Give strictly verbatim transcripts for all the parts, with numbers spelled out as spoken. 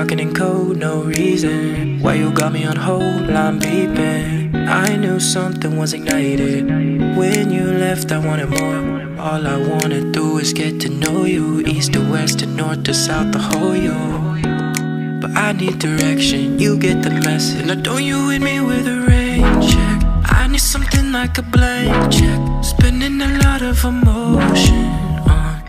talking in code, no reason. Why you got me on hold, I'm beeping. I knew something was ignited. When you left I wanted more. All I wanna do is get to know you. East to west to north to south, the whole you. But I need direction, you get the message. Now don't you hit me with a rain check. I need something like a blank check. Spending a lot of emotion on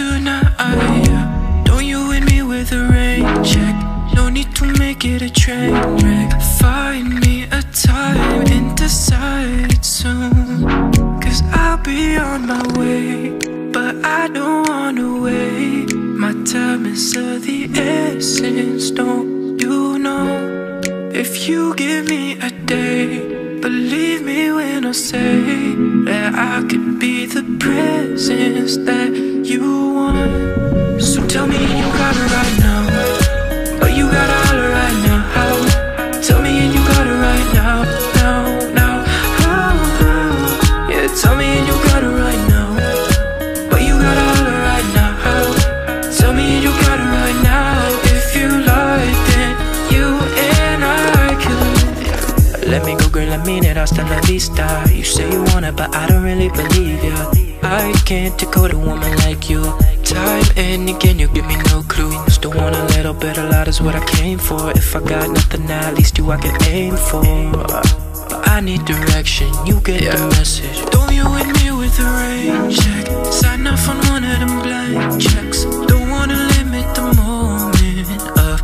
tonight. Don't you hit me with a rain check. No need to make it a train wreck. Find me a time and decide soon, cause I'll be on my way. But I don't wanna wait. My time is of the essence, don't you know? If you give me a day, believe me when I say that I could be the presence that you want. So tell me you got it right now, but you got it all right now. Tell me and you got it right now, now, now. Oh, oh. Yeah, tell me and you got it right now, but you got it all right now. Tell me and you got it right now. If you like, then you and I could. Let me go, girl, I mean it, hasta la vista. You say you want it, but I don't really believe ya. I can't decode a woman like you. Time and again, you give me no clue. Still want a little bit, a lot is what I came for. If I got nothing now, at least you I can aim for. But I need direction, you get yeah. the message. Don't you hit me with a rain check. Sign off on one of them blank checks. Don't wanna limit the moment of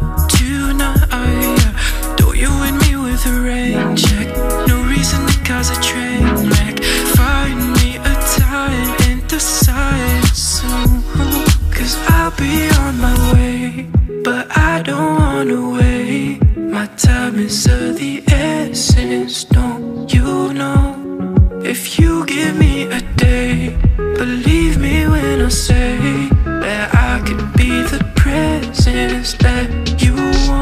tonight. Don't you hit me with a rain check. No reason to cause a train wreck. Find me a time and decide soon, cause I'll be on my way. But I don't wanna wait. My time is of the essence, don't you know? If you give me a day, believe me when I say that I could be the presence that you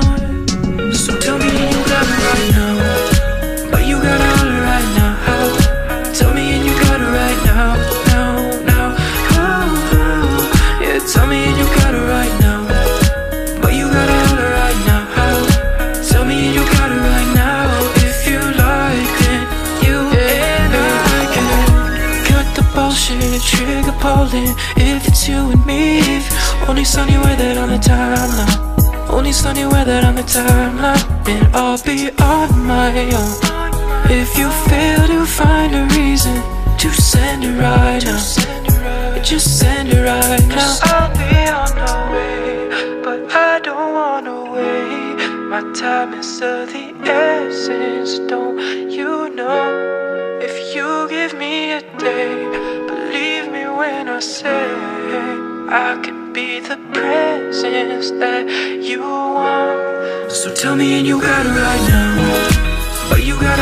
want. So tell me you got it right now, but you got it all right now. Tell me and you got it right now, now, now. Oh, oh. Yeah, tell me and you got it right now, but you got it all right now. Tell me and you got it right now. If you like it, you and I can cut the bullshit, trigger pulling. If it's you and me, only sunny weather on the timeline. Only sunny weather on the timeline, and I'll be on my own. If you fail to find a reason to send it right now, just send it right now. I'll be on the way, but I don't wanna wait. My time is of the essence, don't you know? If you give me a day, believe me when I say I could be the presence that you want. So tell me and you got it right now, but you got